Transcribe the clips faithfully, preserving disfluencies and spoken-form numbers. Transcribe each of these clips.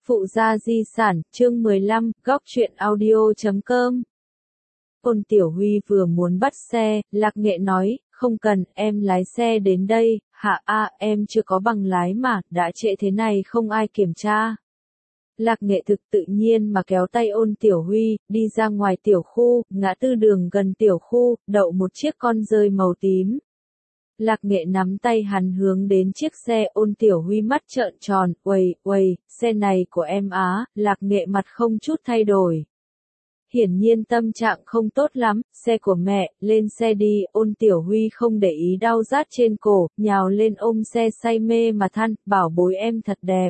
Phụ gia di sản, chương mười lăm, góc truyện audio chấm com. Ôn Tiểu Huy vừa muốn bắt xe, Lạc Nghệ nói, không cần, em lái xe đến đây, hả a, em chưa có bằng lái mà, đã trễ thế này không ai kiểm tra. Lạc Nghệ thực tự nhiên mà kéo tay Ôn Tiểu Huy, đi ra ngoài tiểu khu, ngã tư đường gần tiểu khu, đậu một chiếc con dơi màu tím. Lạc Nghệ nắm tay hắn hướng đến chiếc xe. Ôn Tiểu Huy mắt trợn tròn, uầy, uầy, xe này của em á. Lạc Nghệ mặt không chút thay đổi. Hiển nhiên tâm trạng không tốt lắm, xe của mẹ, lên xe đi. Ôn Tiểu Huy không để ý đau rát trên cổ, nhào lên ôm xe say mê mà than, bảo bối em thật đẹp.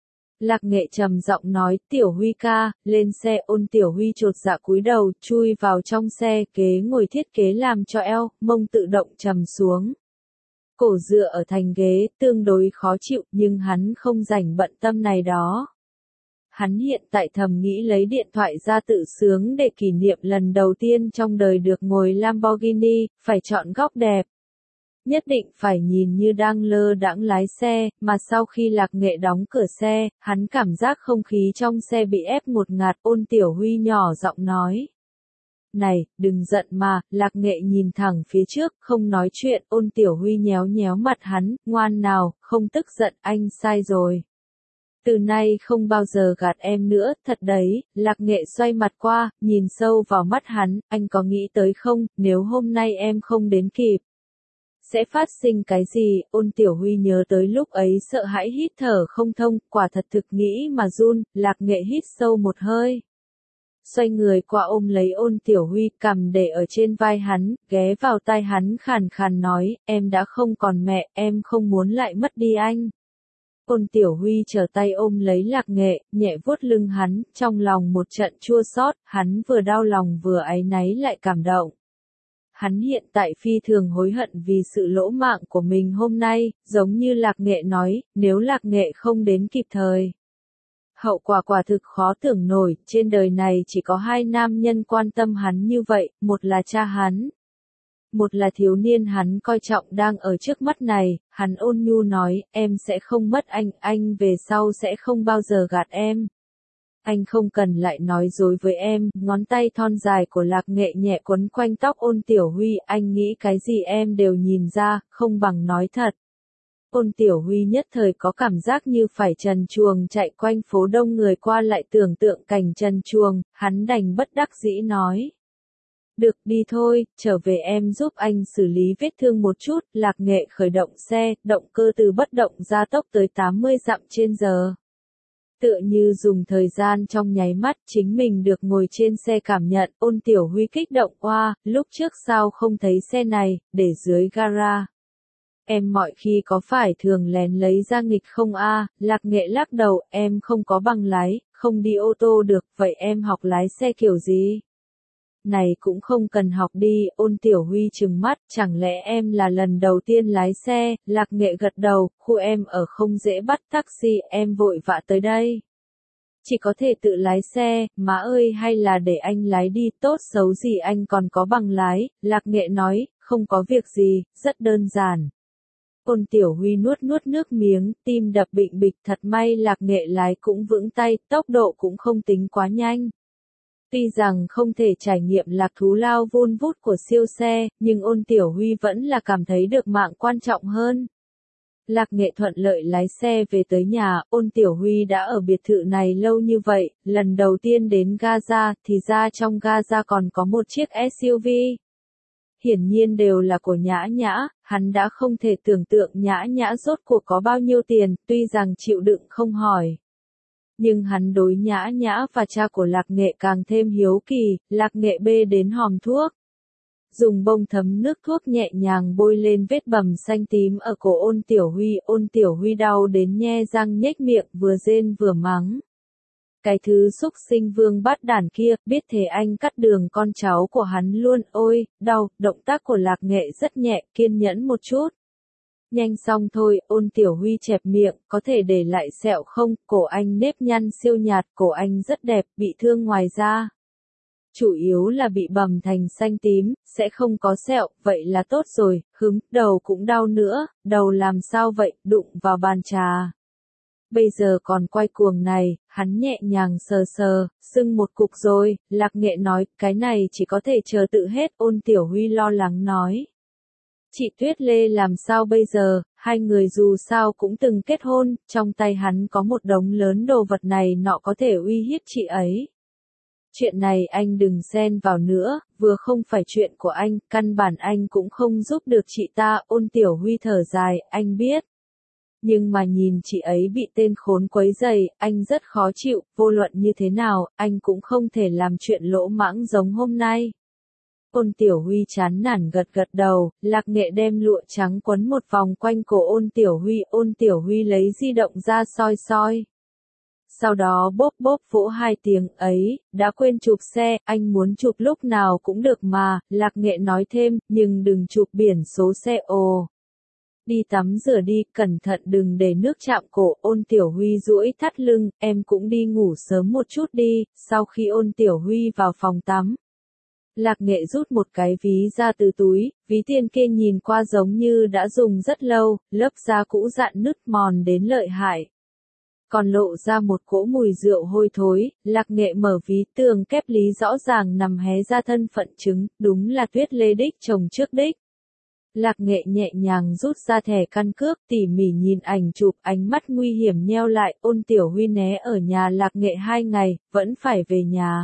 Lạc Nghệ trầm giọng nói, Tiểu Huy ca, lên xe. Ôn Tiểu Huy chột dạ cúi đầu, chui vào trong xe, ghế ngồi thiết kế làm cho eo, mông tự động trầm xuống. Cổ dựa ở thành ghế, tương đối khó chịu, nhưng hắn không rảnh bận tâm này đó. Hắn hiện tại thầm nghĩ lấy điện thoại ra tự sướng để kỷ niệm lần đầu tiên trong đời được ngồi Lamborghini, phải chọn góc đẹp. Nhất định phải nhìn như đang lơ đãng lái xe, mà sau khi Lạc Nghệ đóng cửa xe, hắn cảm giác không khí trong xe bị ép ngột ngạt. Ôn Tiểu Huy nhỏ giọng nói. Này, đừng giận mà. Lạc Nghệ nhìn thẳng phía trước, không nói chuyện. Ôn Tiểu Huy nhéo nhéo mặt hắn, ngoan nào, không tức giận, anh sai rồi. Từ nay không bao giờ gạt em nữa, thật đấy. Lạc Nghệ xoay mặt qua, nhìn sâu vào mắt hắn, anh có nghĩ tới không, nếu hôm nay em không đến kịp, sẽ phát sinh cái gì? Ôn Tiểu Huy nhớ tới lúc ấy sợ hãi hít thở không thông, quả thật thực nghĩ mà run. Lạc Nghệ hít sâu một hơi. Xoay người qua ôm lấy Ôn Tiểu Huy, cằm để ở trên vai hắn, ghé vào tai hắn khàn khàn nói, em đã không còn mẹ, em không muốn lại mất đi anh. Ôn Tiểu Huy trở tay ôm lấy Lạc Nghệ, nhẹ vuốt lưng hắn, trong lòng một trận chua xót, hắn vừa đau lòng vừa áy náy lại cảm động. Hắn hiện tại phi thường hối hận vì sự lỗ mạng của mình hôm nay, giống như Lạc Nghệ nói, nếu Lạc Nghệ không đến kịp thời. Hậu quả quả thực khó tưởng nổi, trên đời này chỉ có hai nam nhân quan tâm hắn như vậy, một là cha hắn. Một là thiếu niên hắn coi trọng đang ở trước mắt này. Hắn ôn nhu nói, em sẽ không mất anh, anh về sau sẽ không bao giờ gạt em. Anh không cần lại nói dối với em. Ngón tay thon dài của Lạc Nghệ nhẹ quấn quanh tóc Ôn Tiểu Huy, anh nghĩ cái gì em đều nhìn ra, không bằng nói thật. Ôn Tiểu Huy nhất thời có cảm giác như phải trần truồng chạy quanh phố đông người qua lại tưởng tượng cảnh trần truồng, hắn đành bất đắc dĩ nói. Được, đi thôi, trở về em giúp anh xử lý vết thương một chút. Lạc Nghệ khởi động xe, động cơ từ bất động gia tốc tới tám mươi dặm trên giờ. Tựa như dùng thời gian trong nháy mắt, chính mình được ngồi trên xe cảm nhận. Ôn Tiểu Huy kích động qua, lúc trước sao không thấy xe này, để dưới gara. Em mọi khi có phải thường lén lấy ra nghịch không a? Lạc Nghệ lắc đầu, em không có bằng lái, không đi ô tô được, vậy em học lái xe kiểu gì? Này cũng không cần học đi. Ôn Tiểu Huy trừng mắt, chẳng lẽ em là lần đầu tiên lái xe? Lạc Nghệ gật đầu, khu em ở không dễ bắt taxi, em vội vã tới đây. Chỉ có thể tự lái xe, má ơi, hay là để anh lái đi, tốt xấu gì anh còn có bằng lái. Lạc Nghệ nói, không có việc gì, rất đơn giản. Ôn Tiểu Huy nuốt nuốt nước miếng, tim đập bịch bịch, thật may Lạc Nghệ lái cũng vững tay, tốc độ cũng không tính quá nhanh. Tuy rằng không thể trải nghiệm lạc thú lao vun vút của siêu xe, nhưng Ôn Tiểu Huy vẫn là cảm thấy được mạng quan trọng hơn. Lạc Nghệ thuận lợi lái xe về tới nhà. Ôn Tiểu Huy đã ở biệt thự này lâu như vậy, lần đầu tiên đến Gaza, thì ra trong Gaza còn có một chiếc ét u vê. Hiển nhiên đều là của Nhã Nhã, hắn đã không thể tưởng tượng Nhã Nhã rốt cuộc có bao nhiêu tiền, tuy rằng chịu đựng không hỏi. Nhưng hắn đối Nhã Nhã và cha của Lạc Nghệ càng thêm hiếu kỳ. Lạc Nghệ bê đến hòm thuốc, dùng bông thấm nước thuốc nhẹ nhàng bôi lên vết bầm xanh tím ở cổ Ôn Tiểu Huy. Ôn Tiểu Huy đau đến nhe răng nhếch miệng, vừa rên vừa mắng. Cái thứ xúc sinh vương bát đản kia, biết thế anh cắt đường con cháu của hắn luôn. Ôi, đau. Động tác của Lạc Nghệ rất nhẹ, kiên nhẫn một chút. Nhanh xong thôi. Ôn Tiểu Huy chẹp miệng, có thể để lại sẹo không? Cổ anh nếp nhăn siêu nhạt, cổ anh rất đẹp, bị thương ngoài da. Chủ yếu là bị bầm thành xanh tím, sẽ không có sẹo, vậy là tốt rồi. Hứng, đầu cũng đau nữa, đầu làm sao vậy, đụng vào bàn trà. Bây giờ còn quay cuồng này, hắn nhẹ nhàng sờ sờ, sưng một cục rồi, Lạc Nghệ nói, cái này chỉ có thể chờ tự hết, Ôn Tiểu Huy lo lắng nói. Chị Tuyết Lê làm sao bây giờ, hai người dù sao cũng từng kết hôn, trong tay hắn có một đống lớn đồ vật này nọ có thể uy hiếp chị ấy. Chuyện này anh đừng xen vào nữa, vừa không phải chuyện của anh, căn bản anh cũng không giúp được chị ta, Ôn Tiểu Huy thở dài, anh biết. Nhưng mà nhìn chị ấy bị tên khốn quấy rầy, anh rất khó chịu, vô luận như thế nào, anh cũng không thể làm chuyện lỗ mãng giống hôm nay. Ôn Tiểu Huy chán nản gật gật đầu, Lạc Nghệ đem lụa trắng quấn một vòng quanh cổ Ôn Tiểu Huy, Ôn Tiểu Huy lấy di động ra soi soi. Sau đó bốp bốp vỗ hai tiếng ấy, đã quên chụp xe, anh muốn chụp lúc nào cũng được mà, Lạc Nghệ nói thêm, nhưng đừng chụp biển số xe ồ. Đi tắm rửa đi, cẩn thận đừng để nước chạm cổ, Ôn Tiểu Huy duỗi thắt lưng, em cũng đi ngủ sớm một chút đi, sau khi Ôn Tiểu Huy vào phòng tắm. Lạc Nghệ rút một cái ví ra từ túi, ví tiền kia nhìn qua giống như đã dùng rất lâu, lớp da cũ dạn nứt mòn đến lợi hại. Còn lộ ra một cỗ mùi rượu hôi thối, Lạc Nghệ mở ví tường kép lý rõ ràng nằm hé ra thân phận chứng, đúng là Tuyết Lê đích chồng trước đích. Lạc Nghệ nhẹ nhàng rút ra thẻ căn cước, tỉ mỉ nhìn ảnh chụp, ánh mắt nguy hiểm nheo lại, Ôn Tiểu Huy né ở nhà Lạc Nghệ hai ngày, vẫn phải về nhà.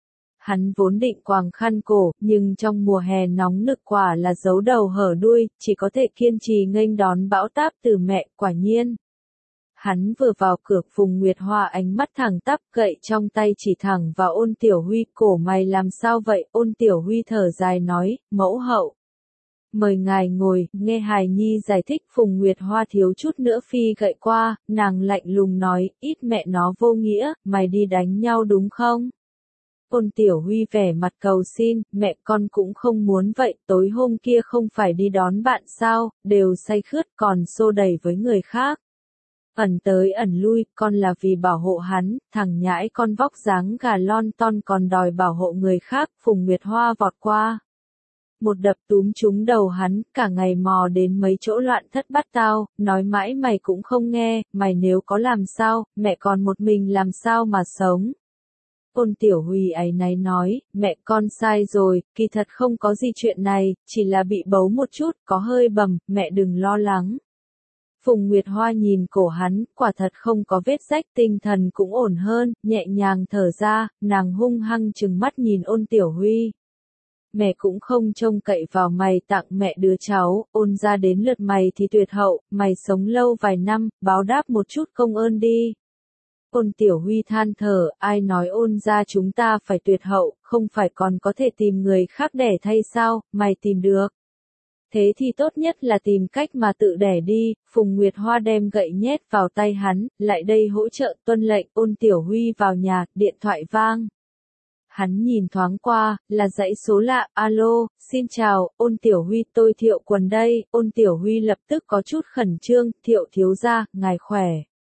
Hắn vốn định quàng khăn cổ, nhưng trong mùa hè nóng nực quả là giấu đầu hở đuôi, chỉ có thể kiên trì nghênh đón bão táp từ mẹ, quả nhiên. Hắn vừa vào cửa, Phùng Nguyệt Hoa ánh mắt thẳng tắp, gậy trong tay chỉ thẳng vào Ôn Tiểu Huy, cổ mày làm sao vậy, Ôn Tiểu Huy thở dài nói, mẫu hậu. Mời ngài ngồi, nghe hài nhi giải thích, Phùng Nguyệt Hoa thiếu chút nữa phi gậy qua, nàng lạnh lùng nói, ít mẹ nó vô nghĩa, mày đi đánh nhau đúng không? Ôn Tiểu Huy vẻ mặt cầu xin, mẹ con cũng không muốn vậy, tối hôm kia không phải đi đón bạn sao, đều say khướt còn xô đẩy với người khác. Ẩn tới ẩn lui, con là vì bảo hộ hắn, thằng nhãi con vóc dáng gà lon ton còn đòi bảo hộ người khác, Phùng Nguyệt Hoa vọt qua. Một đập túm trúng đầu hắn, cả ngày mò đến mấy chỗ loạn thất bát tao, nói mãi mày cũng không nghe, mày nếu có làm sao, mẹ còn một mình làm sao mà sống. Ôn Tiểu Huy áy náy nói, mẹ con sai rồi, kỳ thật không có gì chuyện này, chỉ là bị bấu một chút, có hơi bầm, mẹ đừng lo lắng. Phùng Nguyệt Hoa nhìn cổ hắn, quả thật không có vết rách, tinh thần cũng ổn hơn, nhẹ nhàng thở ra, nàng hung hăng trừng mắt nhìn Ôn Tiểu Huy. Mẹ cũng không trông cậy vào mày tặng mẹ đứa cháu, Ôn ra đến lượt mày thì tuyệt hậu, mày sống lâu vài năm, báo đáp một chút công ơn đi. Ôn Tiểu Huy than thở, ai nói Ôn ra chúng ta phải tuyệt hậu, không phải còn có thể tìm người khác đẻ thay sao, mày tìm được. Thế thì tốt nhất là tìm cách mà tự đẻ đi, Phùng Nguyệt Hoa đem gậy nhét vào tay hắn, lại đây hỗ trợ, tuân lệnh, Ôn Tiểu Huy vào nhà, điện thoại vang. Hắn nhìn thoáng qua, là dãy số lạ, alo, xin chào, Ôn Tiểu Huy, tôi Thiệu Quần đây, Ôn Tiểu Huy lập tức có chút khẩn trương, Thiệu thiếu gia, ngài khỏe.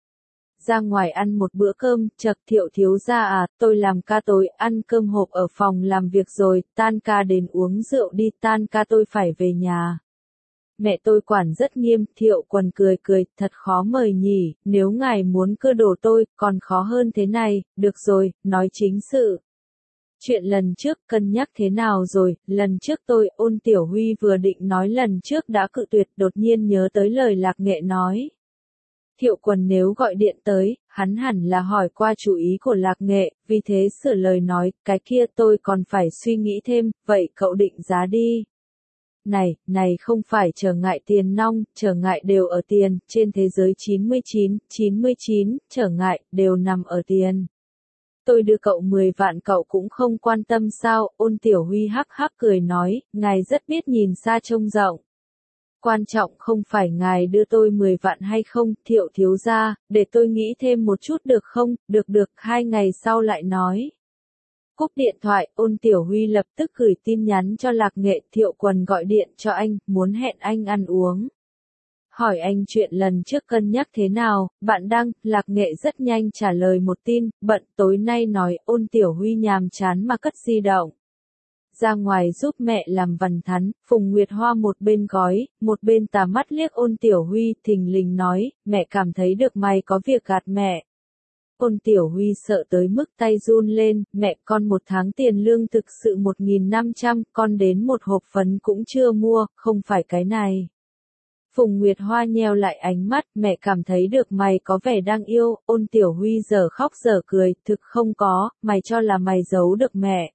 Ra ngoài ăn một bữa cơm, chật, Thiệu thiếu gia à, tôi làm ca tối, ăn cơm hộp ở phòng làm việc rồi, tan ca đến uống rượu đi, tan ca tôi phải về nhà. Mẹ tôi quản rất nghiêm, Thiệu Quần cười cười, thật khó mời nhỉ, nếu ngài muốn cưa đổ tôi, còn khó hơn thế này, được rồi, nói chính sự. Chuyện lần trước cân nhắc thế nào rồi, lần trước tôi, Ôn Tiểu Huy vừa định nói lần trước đã cự tuyệt, đột nhiên nhớ tới lời Lạc Nghệ nói. Thiệu Quần nếu gọi điện tới, hắn hẳn là hỏi qua chủ ý của Lạc Nghệ, vì thế sửa lời nói, cái kia tôi còn phải suy nghĩ thêm, vậy cậu định giá đi. Này, này không phải trở ngại tiền nong, trở ngại đều ở tiền, trên thế giới chín mươi chín, chín mươi chín, trở ngại, đều nằm ở tiền. Tôi đưa cậu mười vạn cậu cũng không quan tâm sao, Ôn Tiểu Huy hắc hắc cười nói, ngài rất biết nhìn xa trông rộng. Quan trọng không phải ngài đưa tôi mười vạn hay không, Thiệu thiếu gia, để tôi nghĩ thêm một chút được không, được được, hai ngày sau lại nói. Cúp điện thoại, Ôn Tiểu Huy lập tức gửi tin nhắn cho Lạc Nghệ, Thiệu Quần gọi điện cho anh, muốn hẹn anh ăn uống. Hỏi anh chuyện lần trước cân nhắc thế nào, bạn đăng, Lạc Nghệ rất nhanh trả lời một tin, bận tối nay nói, Ôn Tiểu Huy nhàm chán mà cất di động. ra ngoài giúp mẹ làm vằn thắn. Phùng Nguyệt Hoa một bên gói, một bên tà mắt liếc Ôn Tiểu Huy, thình lình nói, mẹ cảm thấy được mày có việc gạt mẹ. Ôn Tiểu Huy sợ tới mức tay run lên, mẹ con một tháng tiền lương thực sự một nghìn năm trăm, con đến một hộp phấn cũng chưa mua, không phải cái này. Phùng Nguyệt Hoa nheo lại ánh mắt, mẹ cảm thấy được mày có vẻ đang yêu. Ôn Tiểu Huy giờ khóc giờ cười, thực không có, mày cho là mày giấu được mẹ.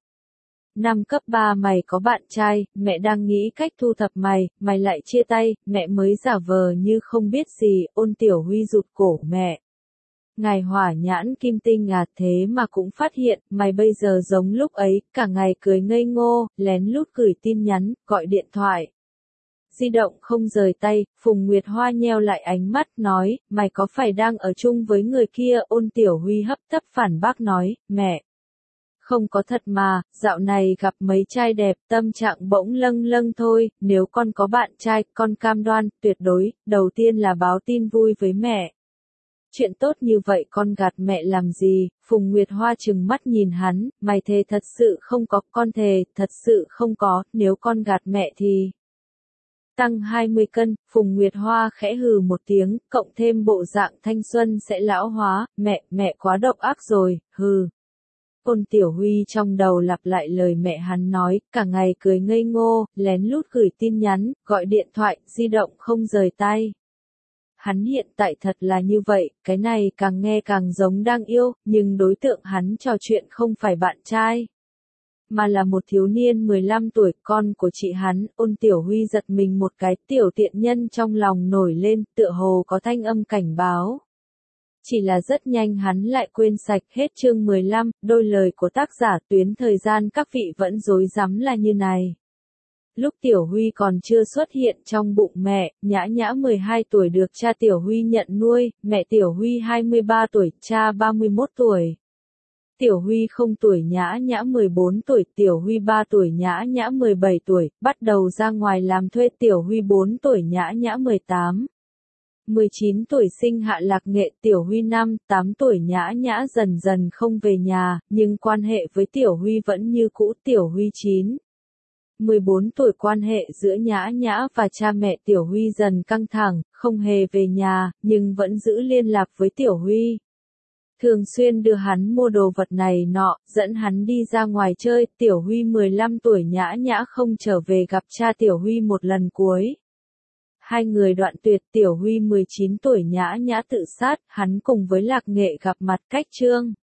Năm cấp ba mày có bạn trai, mẹ đang nghĩ cách thu thập mày, mày lại chia tay, mẹ mới giả vờ như không biết gì. Ôn Tiểu Huy rụt cổ mẹ. Ngài hỏa nhãn kim tinh à, thế mà cũng phát hiện, mày bây giờ giống lúc ấy, cả ngày cười ngây ngô, lén lút gửi tin nhắn, gọi điện thoại. Di động không rời tay. Phùng Nguyệt Hoa nheo lại ánh mắt, nói, mày có phải đang ở chung với người kia? Ôn Tiểu Huy hấp tấp phản bác nói, mẹ. Không có thật mà, dạo này gặp mấy trai đẹp, tâm trạng bỗng lâng lâng thôi, nếu con có bạn trai, con cam đoan, tuyệt đối, đầu tiên là báo tin vui với mẹ. Chuyện tốt như vậy con gạt mẹ làm gì? Phùng Nguyệt Hoa trừng mắt nhìn hắn, mày thề thật sự không có, con thề, thật sự không có, nếu con gạt mẹ thì... Tăng hai mươi cân, Phùng Nguyệt Hoa khẽ hừ một tiếng, cộng thêm bộ dạng thanh xuân sẽ lão hóa, mẹ, mẹ quá độc ác rồi, hừ. Ôn Tiểu Huy trong đầu lặp lại lời mẹ hắn nói, cả ngày cười ngây ngô, lén lút gửi tin nhắn, gọi điện thoại, di động không rời tay. Hắn hiện tại thật là như vậy, cái này càng nghe càng giống đang yêu, nhưng đối tượng hắn trò chuyện không phải bạn trai, mà là một thiếu niên mười lăm tuổi, con của chị hắn. Ôn Tiểu Huy giật mình một cái, tiểu tiện nhân trong lòng nổi lên, tựa hồ có thanh âm cảnh báo. Chỉ là rất nhanh hắn lại quên sạch. Hết chương mười lăm, đôi lời của tác giả. Tuyến thời gian các vị vẫn rối rắm là như này. Lúc Tiểu Huy còn chưa xuất hiện trong bụng mẹ, Nhã Nhã mười hai tuổi được cha Tiểu Huy nhận nuôi, mẹ Tiểu Huy hai mươi ba tuổi, cha ba mươi mốt tuổi. Tiểu Huy không tuổi, Nhã Nhã mười bốn tuổi, Tiểu Huy ba tuổi, Nhã Nhã mười bảy tuổi, bắt đầu ra ngoài làm thuê. Tiểu Huy bốn tuổi, Nhã Nhã mười tám. mười chín tuổi sinh Hạ Lạc Nghệ. Tiểu Huy năm, tám tuổi, Nhã Nhã dần dần không về nhà, nhưng quan hệ với Tiểu Huy vẫn như cũ. Tiểu Huy chín. mười bốn tuổi, quan hệ giữa Nhã Nhã và cha mẹ Tiểu Huy dần căng thẳng, không hề về nhà, nhưng vẫn giữ liên lạc với Tiểu Huy. Thường xuyên đưa hắn mua đồ vật này nọ, dẫn hắn đi ra ngoài chơi. Tiểu Huy mười lăm tuổi, Nhã Nhã không trở về gặp cha Tiểu Huy một lần cuối. Hai người đoạn tuyệt. Tiểu Huy mười chín tuổi, Nhã Nhã tự sát, hắn cùng với Lạc Nghệ gặp mặt cách chương.